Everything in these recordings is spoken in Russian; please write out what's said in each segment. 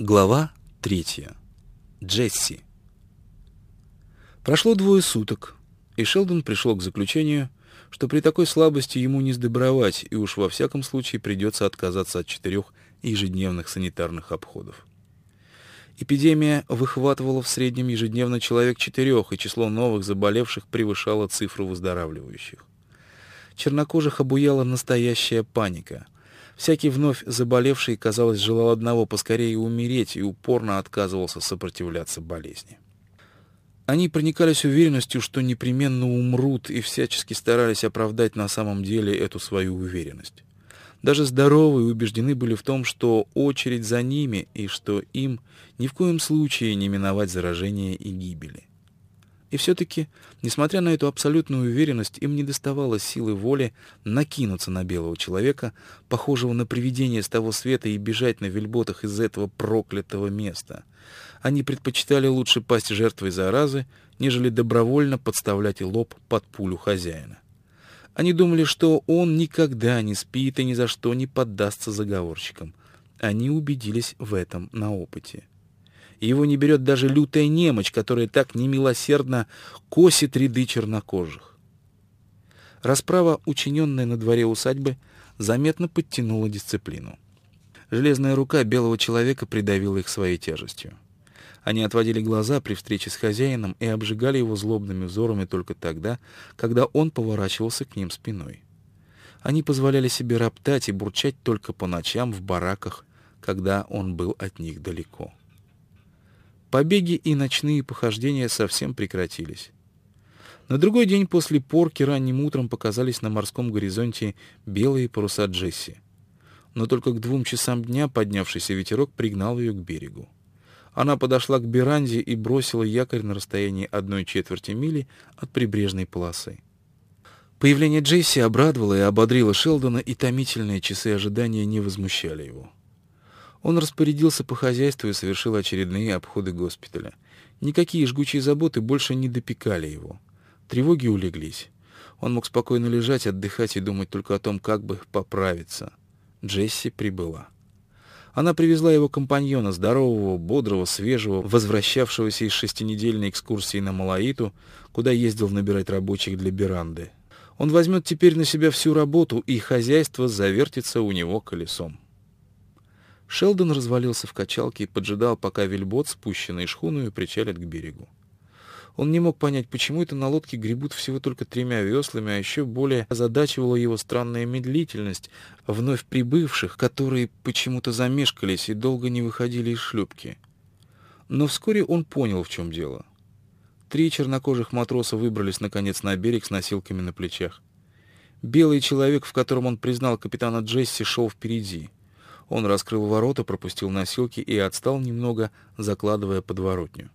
Глава 3. Джесси. Прошло 2 суток, и Шелдон пришел к заключению, что при такой слабости ему не сдобровать, и уж во всяком случае придется отказаться от 4 ежедневных санитарных обходов. Эпидемия выхватывала в среднем ежедневно человек 4, и число новых заболевших превышало цифру выздоравливающих. Чернокожих обуяла настоящая паника. Всякий вновь заболевший, казалось, желал одного — поскорее умереть, и упорно отказывался сопротивляться болезни. Они проникались уверенностью, что непременно умрут, и всячески старались оправдать на самом деле эту свою уверенность. Даже здоровые убеждены были в том, что очередь за ними, и что им ни в коем случае не миновать заражения и гибели. И все-таки, несмотря на эту абсолютную уверенность, им недоставало силы воли накинуться на белого человека, похожего на привидение с того света, и бежать на вельботах из этого проклятого места. Они предпочитали лучше пасть жертвой заразы, нежели добровольно подставлять лоб под пулю хозяина. Они думали, что он никогда не спит и ни за что не поддастся заговорщикам. Они убедились в этом на опыте. Его не берет даже лютая немочь, которая так немилосердно косит ряды чернокожих. Расправа, учиненная на дворе усадьбы, заметно подтянула дисциплину. Железная рука белого человека придавила их своей тяжестью. Они отводили глаза при встрече с хозяином и обжигали его злобными взорами только тогда, когда он поворачивался к ним спиной. Они позволяли себе роптать и бурчать только по ночам в бараках, когда он был от них далеко. Побеги и ночные похождения совсем прекратились. На другой день после порки ранним утром показались на морском горизонте белые паруса Джесси. Но только к 2 часам дня поднявшийся ветерок пригнал ее к берегу. Она подошла к веранде и бросила якорь на расстоянии 1/4 мили от прибрежной полосы. Появление Джесси обрадовало и ободрило Шелдона, и томительные часы ожидания не возмущали его. Он распорядился по хозяйству и совершил очередные обходы госпиталя. Никакие жгучие заботы больше не допекали его. Тревоги улеглись. Он мог спокойно лежать, отдыхать и думать только о том, как бы поправиться. Джесси прибыла. Она привезла его компаньона, здорового, бодрого, свежего, возвращавшегося из 6-недельной экскурсии на Малаиту, куда ездил набирать рабочих для беранды. Он возьмет теперь на себя всю работу, и хозяйство завертится у него колесом. Шелдон развалился в качалке и поджидал, пока вельбот, спущенный шхуною, причалит к берегу. Он не мог понять, почему это на лодке гребут всего только 3 веслами, а еще более озадачивала его странная медлительность вновь прибывших, которые почему-то замешкались и долго не выходили из шлюпки. Но вскоре он понял, в чем дело. 3 чернокожих матроса выбрались, наконец, на берег с носилками на плечах. Белый человек, в котором он признал капитана Джесси, шел впереди. Он раскрыл ворота, пропустил носилки и отстал немного, закладывая подворотню.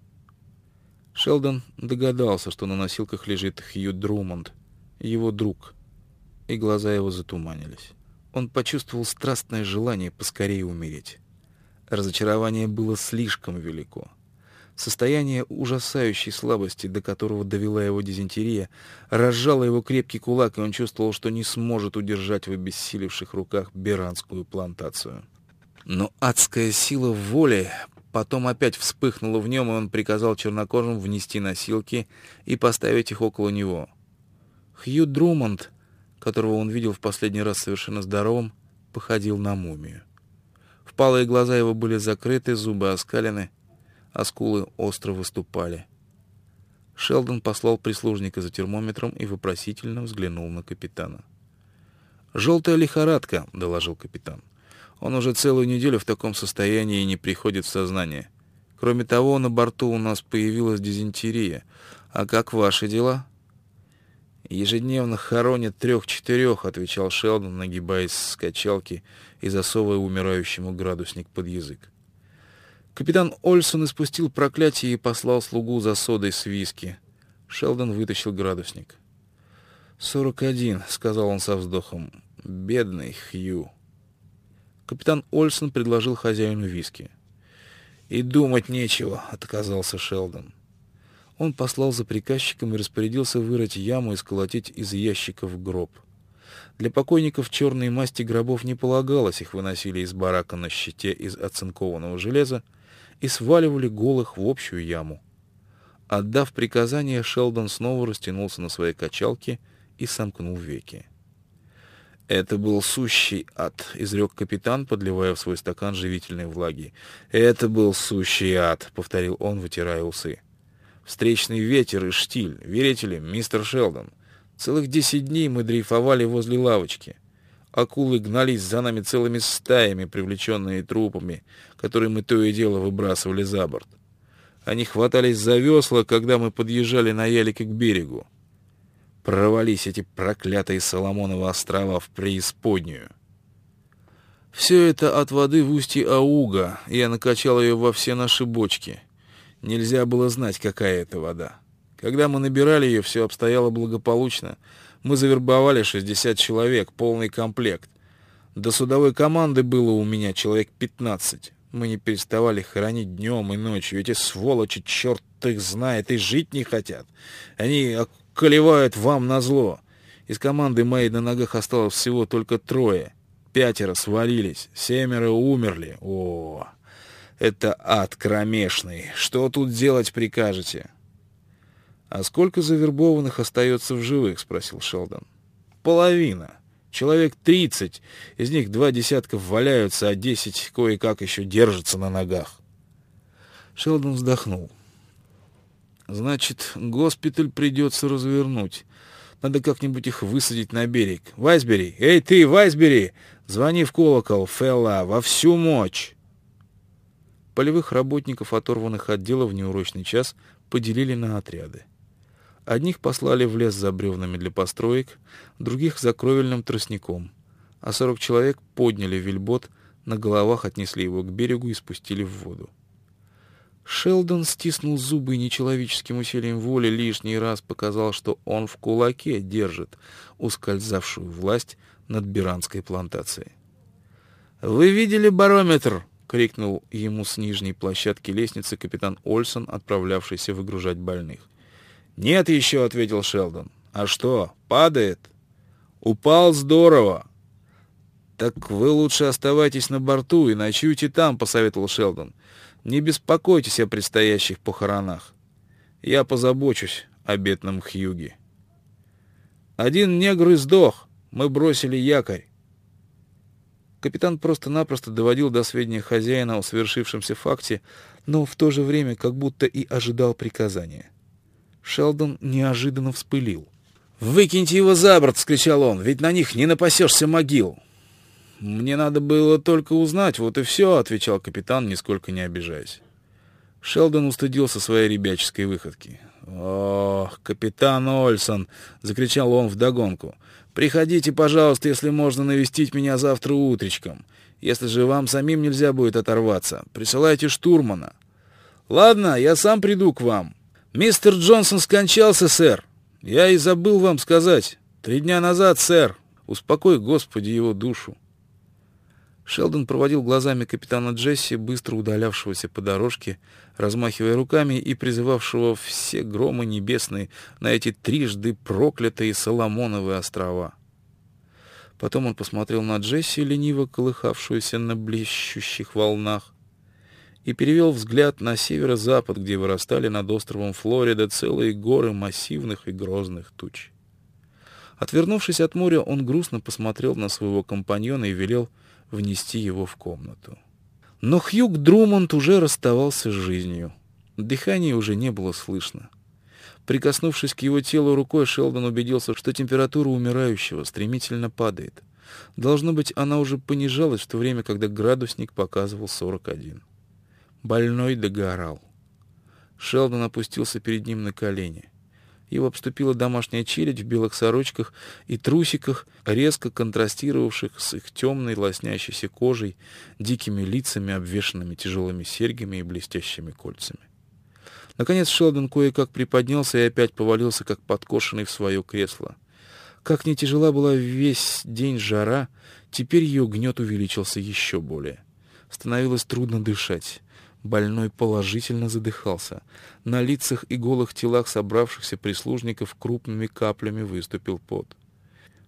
Шелдон догадался, что на носилках лежит Хью Друмонд, его друг, и глаза его затуманились. Он почувствовал страстное желание поскорее умереть. Разочарование было слишком велико. Состояние ужасающей слабости, до которого довела его дизентерия, разжало его крепкий кулак, и он чувствовал, что не сможет удержать в обессилевших руках беранскую плантацию. Но адская сила воли потом опять вспыхнула в нем, и он приказал чернокожим внести носилки и поставить их около него. Хью Друмонд, которого он видел в последний раз совершенно здоровым, походил на мумию. Впалые глаза его были закрыты, зубы оскалены, а скулы остро выступали. Шелдон послал прислужника за термометром и вопросительно взглянул на капитана. «Желтая лихорадка», — доложил капитан. «Он уже целую неделю в таком состоянии и не приходит в сознание. Кроме того, на борту у нас появилась дизентерия. А как ваши дела?» «Ежедневно хоронят 3-4», — отвечал Шелдон, нагибаясь с качалки и засовывая умирающему градусник под язык. Капитан Ольсон испустил проклятие и послал слугу за содой с виски. Шелдон вытащил градусник. 41, — сказал он со вздохом. «Бедный Хью». Капитан Ольсон предложил хозяину виски. «И думать нечего», — отказался Шелдон. Он послал за приказчиком и распорядился вырыть яму и сколотить из ящиков гроб. Для покойников черной масти гробов не полагалось, их выносили из барака на щите из оцинкованного железа и сваливали голых в общую яму. Отдав приказание, Шелдон снова растянулся на своей качалке и сомкнул веки. «Это был сущий ад», — изрек капитан, подливая в свой стакан живительной влаги. «Это был сущий ад», — повторил он, вытирая усы. «Встречный ветер и штиль. Верите ли, мистер Шелдон? Целых 10 дней мы дрейфовали возле лавочки. Акулы гнались за нами целыми стаями, привлеченные трупами, которые мы то и дело выбрасывали за борт. Они хватались за весла, когда мы подъезжали на ялике к берегу. Провались эти проклятые Соломоновы острова в преисподнюю. Все это от воды в устье Ауга. Я накачал ее во все наши бочки. Нельзя было знать, какая это вода. Когда мы набирали ее, все обстояло благополучно. Мы завербовали 60 человек, полный комплект. До судовой команды было у меня человек 15. Мы не переставали хоронить днем и ночью. Эти сволочи, черт их знает, и жить не хотят. Они околевают вам назло. Из команды моей на ногах осталось всего только 3. 5 свалились, 7 умерли. О, это ад кромешный. Что тут делать прикажете? — А сколько завербованных остается в живых? — спросил Шелдон. — Половина. Человек 30. Из них 2 десятка валяются, а 10 кое-как еще держатся на ногах. Шелдон вздохнул. — Значит, госпиталь придется развернуть. Надо как-нибудь их высадить на берег. Вайсбери! Эй ты, Вайсбери! Звони в колокол, Фелла, во всю мощь! Полевых работников, оторванных от дела в неурочный час, поделили на отряды. Одних послали в лес за бревнами для построек, других — за кровельным тростником, а 40 человек подняли вельбот, на головах отнесли его к берегу и спустили в воду. Шелдон стиснул зубы и нечеловеческим усилием воли лишний раз показал, что он в кулаке держит ускользавшую власть над Биранской плантацией. «Вы видели барометр?» — крикнул ему с нижней площадки лестницы капитан Ольсон, отправлявшийся выгружать больных. «Нет еще», — ответил Шелдон. «А что, падает?» «Упал здорово». «Так вы лучше оставайтесь на борту и ночуйте там», — посоветовал Шелдон. «Не беспокойтесь о предстоящих похоронах. Я позабочусь о бедном Хьюге». «Один негр и сдох. Мы бросили якорь». Капитан просто-напросто доводил до сведения хозяина о совершившемся факте, но в то же время как будто и ожидал приказания. Шелдон неожиданно вспылил. «Выкиньте его за борт!» — вскричал он. «Ведь на них не напасешься могил!» «Мне надо было только узнать, вот и все», — отвечал капитан, нисколько не обижаясь. Шелдон устыдился своей ребяческой выходки. «Ох, капитан Ольсон!» — закричал он вдогонку. «Приходите, пожалуйста, если можно навестить меня завтра утречком. Если же вам самим нельзя будет оторваться, присылайте штурмана». «Ладно, я сам приду к вам». «Мистер Джонсон скончался, сэр. Я и забыл вам сказать. 3 дня назад, сэр. Успокой, Господи, его душу». Шелдон проводил глазами капитана Джесси, быстро удалявшегося по дорожке, размахивая руками и призывавшего все громы небесные на эти трижды проклятые Соломоновы острова. Потом он посмотрел на Джесси, лениво колыхавшуюся на блещущих волнах, и перевел взгляд на северо-запад, где вырастали над островом Флорида целые горы массивных и грозных туч. Отвернувшись от моря, он грустно посмотрел на своего компаньона и велел внести его в комнату. Но Хьюг Друмонд уже расставался с жизнью. Дыхания уже не было слышно. Прикоснувшись к его телу рукой, Шелдон убедился, что температура умирающего стремительно падает. Должно быть, она уже понижалась в то время, когда градусник показывал 41. Больной догорал. Шелдон опустился перед ним на колени. Его обступила домашняя челядь в белых сорочках и трусиках, резко контрастировавших с их темной лоснящейся кожей, дикими лицами, обвешанными тяжелыми серьгами и блестящими кольцами. Наконец Шелдон кое-как приподнялся и опять повалился, как подкошенный, в свое кресло. Как ни тяжела была весь день жара, теперь ее гнет увеличился еще более. Становилось трудно дышать. Больной положительно задыхался. На лицах и голых телах собравшихся прислужников крупными каплями выступил пот.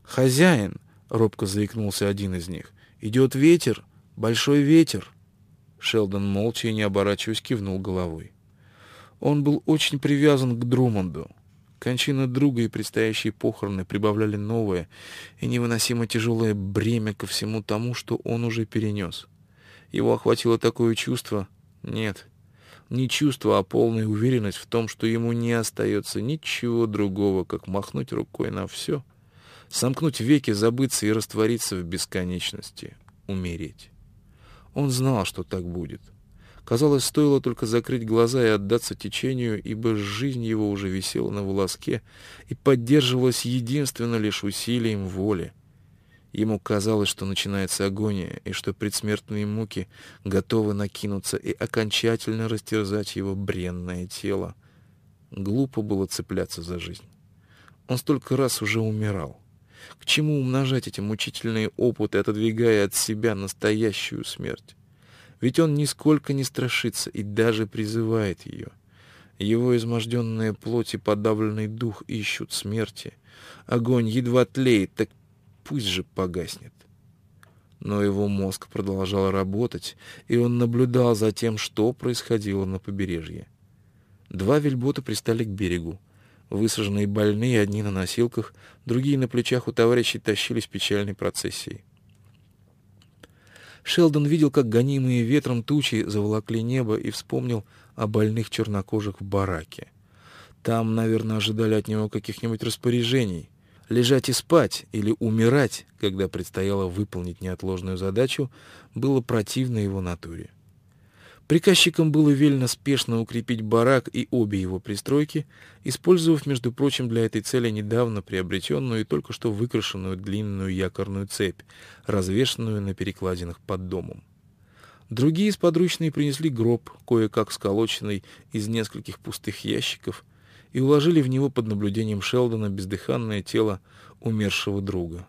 «Хозяин!» — робко заикнулся один из них. «Идет ветер! Большой ветер!» Шелдон молча и не оборачиваясь кивнул головой. Он был очень привязан к Друмонду. Кончина друга и предстоящие похороны прибавляли новое и невыносимо тяжелое бремя ко всему тому, что он уже перенес. Его охватило такое чувство... Нет, не чувство, а полная уверенность в том, что ему не остается ничего другого, как махнуть рукой на все, сомкнуть веки, забыться и раствориться в бесконечности, умереть. Он знал, что так будет. Казалось, стоило только закрыть глаза и отдаться течению, ибо жизнь его уже висела на волоске и поддерживалась единственно лишь усилием воли. Ему казалось, что начинается агония, и что предсмертные муки готовы накинуться и окончательно растерзать его бренное тело. Глупо было цепляться за жизнь. Он столько раз уже умирал. К чему умножать эти мучительные опыты, отодвигая от себя настоящую смерть? Ведь он нисколько не страшится и даже призывает ее. Его изможденная плоть и подавленный дух ищут смерти. Огонь едва тлеет, так пусть же погаснет. Но его мозг продолжал работать, и он наблюдал за тем, что происходило на побережье. Два вельбота пристали к берегу. Высаженные больные, одни на носилках, другие на плечах у товарищей тащились печальной процессией. Шелдон видел, как гонимые ветром тучи заволокли небо, и вспомнил о больных чернокожих в бараке. Там, наверное, ожидали от него каких-нибудь распоряжений. Лежать и спать или умирать, когда предстояло выполнить неотложную задачу, было противно его натуре. Приказчикам было велено спешно укрепить барак и обе его пристройки, использовав, между прочим, для этой цели недавно приобретенную и только что выкрашенную длинную якорную цепь, развешанную на перекладинах под домом. Другие сподручные принесли гроб, кое-как сколоченный из нескольких пустых ящиков, и уложили в него под наблюдением Шелдона бездыханное тело умершего друга.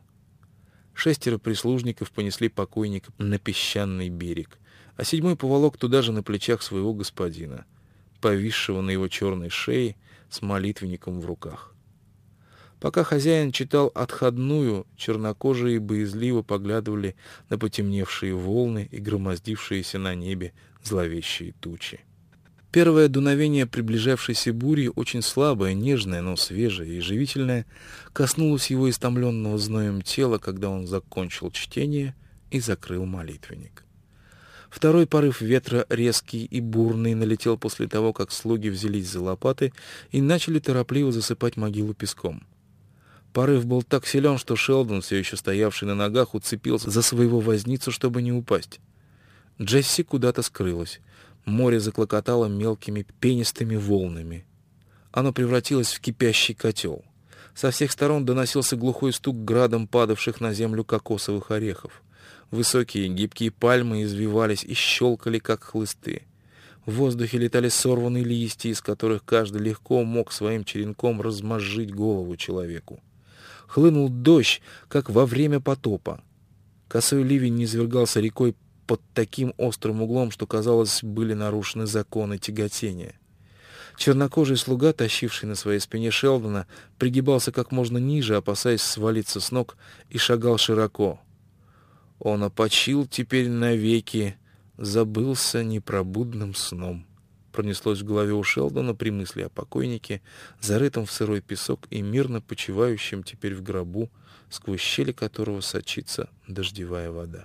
6 прислужников понесли покойника на песчаный берег, а 7 поволок туда же на плечах своего господина, повисшего на его черной шее с молитвенником в руках. Пока хозяин читал отходную, чернокожие боязливо поглядывали на потемневшие волны и громоздившиеся на небе зловещие тучи. Первое дуновение приближавшейся бури, очень слабое, нежное, но свежее и живительное, коснулось его истомленного зноем тела, когда он закончил чтение и закрыл молитвенник. Второй порыв ветра, резкий и бурный, налетел после того, как слуги взялись за лопаты и начали торопливо засыпать могилу песком. Порыв был так силен, что Шелдон, все еще стоявший на ногах, уцепился за своего возницу, чтобы не упасть. Джесси куда-то скрылась. Море заклокотало мелкими пенистыми волнами. Оно превратилось в кипящий котел. Со всех сторон доносился глухой стук градом падавших на землю кокосовых орехов. Высокие гибкие пальмы извивались и щелкали, как хлысты. В воздухе летали сорванные листья, из которых каждый легко мог своим черенком размозжить голову человеку. Хлынул дождь, как во время потопа. Косой ливень низвергался рекой под таким острым углом, что, казалось, были нарушены законы тяготения. Чернокожий слуга, тащивший на своей спине Шелдона, пригибался как можно ниже, опасаясь свалиться с ног, и шагал широко. Он опочил теперь навеки, забылся непробудным сном. Пронеслось в голове у Шелдона при мысли о покойнике, зарытом в сырой песок и мирно почивающем теперь в гробу, сквозь щели которого сочится дождевая вода.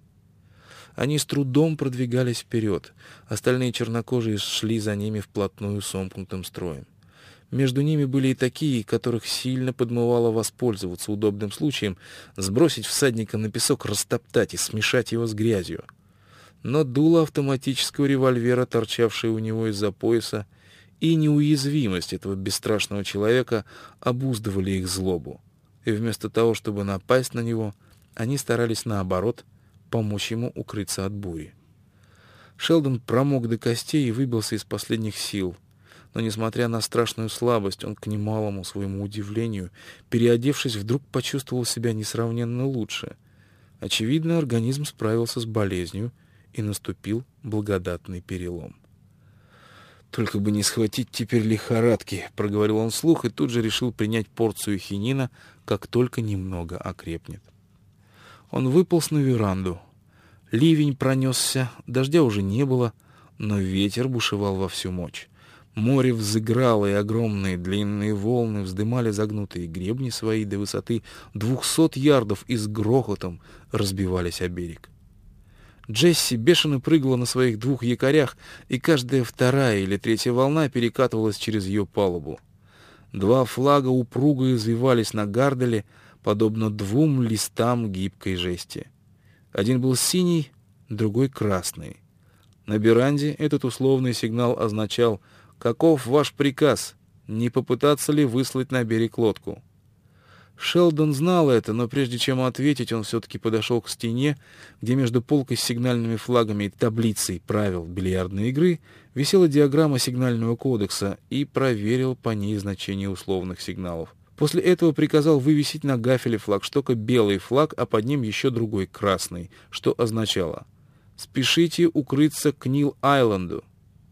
Они с трудом продвигались вперед, остальные чернокожие шли за ними вплотную сомкнутым строем. Между ними были и такие, которых сильно подмывало воспользоваться удобным случаем, сбросить всадника на песок, растоптать и смешать его с грязью. Но дуло автоматического револьвера, торчавшее у него из-за пояса, и неуязвимость этого бесстрашного человека обуздывали их злобу. И вместо того, чтобы напасть на него, они старались, наоборот, помочь ему укрыться от бури. Шелдон промок до костей и выбился из последних сил. Но, несмотря на страшную слабость, он, к немалому своему удивлению, переодевшись, вдруг почувствовал себя несравненно лучше. Очевидно, организм справился с болезнью, и наступил благодатный перелом. «Только бы не схватить теперь лихорадки», — проговорил он вслух и тут же решил принять порцию хинина, как только немного окрепнет. Он выполз на веранду. Ливень пронесся, дождя уже не было, но ветер бушевал во всю мощь. Море взыграло, и огромные длинные волны вздымали загнутые гребни свои до высоты 200 ярдов и с грохотом разбивались о берег. Джесси бешено прыгала на своих 2 якорях, и каждая 2-я или 3-я волна перекатывалась через ее палубу. 2 флага упруго извивались на гарделе, подобно 2 листам гибкой жести. Один был синий, другой красный. На веранде этот условный сигнал означал: «Каков ваш приказ? Не попытаться ли выслать на берег лодку?» Шелдон знал это, но прежде чем ответить, он все-таки подошел к стене, где между полкой с сигнальными флагами и таблицей правил бильярдной игры висела диаграмма сигнального кодекса, и проверил по ней значение условных сигналов. После этого приказал вывесить на гафеле флагштока белый флаг, а под ним еще другой красный, что означало: «Спешите укрыться к Нил-Айленду».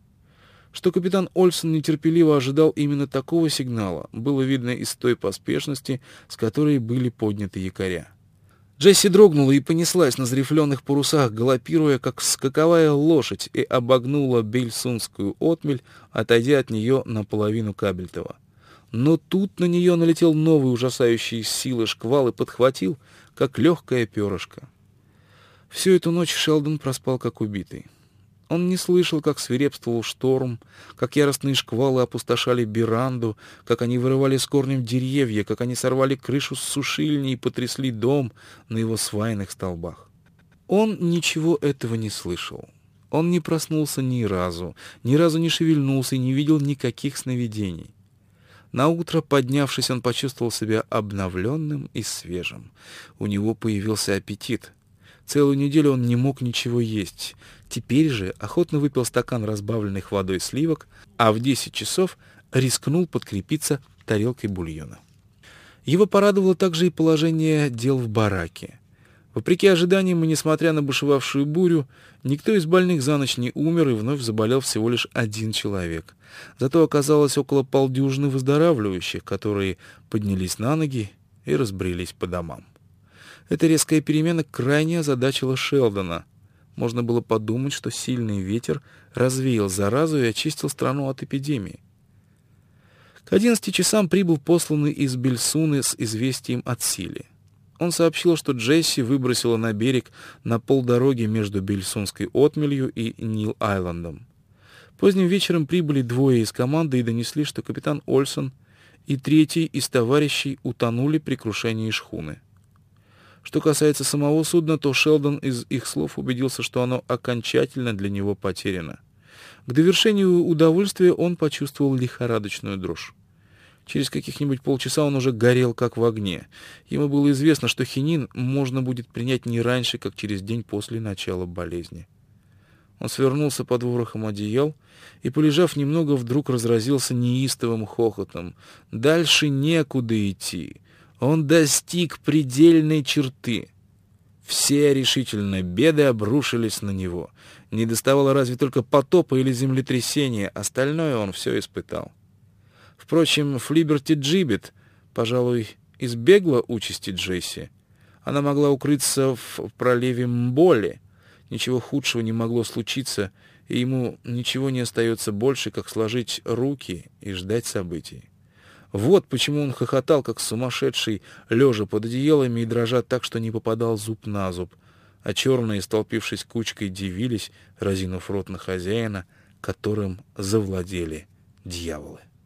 Что капитан Ольсон нетерпеливо ожидал именно такого сигнала, было видно из той поспешности, с которой были подняты якоря. Джесси дрогнула и понеслась на зарифленных парусах, галопируя, как скаковая лошадь, и обогнула Бельсунскую отмель, отойдя от нее наполовину Кабельтова. Но тут на нее налетел новый ужасающий силы шквал и подхватил, как легкое перышко. Всю эту ночь Шелдон проспал как убитый. Он не слышал, как свирепствовал шторм, как яростные шквалы опустошали веранду, как они вырывали с корнем деревья, как они сорвали крышу с сушильни и потрясли дом на его свайных столбах. Он ничего этого не слышал. Он не проснулся ни разу не шевельнулся и не видел никаких сновидений. Наутро, поднявшись, он почувствовал себя обновленным и свежим. У него появился аппетит. Целую неделю он не мог ничего есть. Теперь же охотно выпил стакан разбавленных водой сливок, а в 10 часов рискнул подкрепиться тарелкой бульона. Его порадовало также и положение дел в бараке. Вопреки ожиданиям и несмотря на бушевавшую бурю, никто из больных за ночь не умер, и вновь заболел всего лишь 1 человек. Зато оказалось около полдюжины выздоравливающих, которые поднялись на ноги и разбрелись по домам. Эта резкая перемена крайне озадачила Шелдона. Можно было подумать, что сильный ветер развеял заразу и очистил страну от эпидемии. К 11 часам прибыл посланный из Бельсуны с известием от Сили. Он сообщил, что Джесси выбросила на берег на полдороги между Бельсунской отмелью и Нил-Айлендом. Поздним вечером прибыли 2 из команды и донесли, что капитан Ольсон и 3-й из товарищей утонули при крушении шхуны. Что касается самого судна, то Шелдон из их слов убедился, что оно окончательно для него потеряно. К довершению удовольствия он почувствовал лихорадочную дрожь. Через каких-нибудь полчаса он уже горел, как в огне. Ему было известно, что хинин можно будет принять не раньше, как через день после начала болезни. Он свернулся под ворохом одеял и, полежав немного, вдруг разразился неистовым хохотом. Дальше некуда идти. Он достиг предельной черты. Все решительно беды обрушились на него. Не доставало разве только потопа или землетрясения, остальное он все испытал. Впрочем, Флиберти Джибет, пожалуй, избегла участи Джесси. Она могла укрыться в проливе Мболи. Ничего худшего не могло случиться, и ему ничего не остается больше, как сложить руки и ждать событий. Вот почему он хохотал, как сумасшедший, лежа под одеялами и дрожа так, что не попадал зуб на зуб, а черные, столпившись кучкой, дивились, разинув рот на хозяина, которым завладели дьяволы.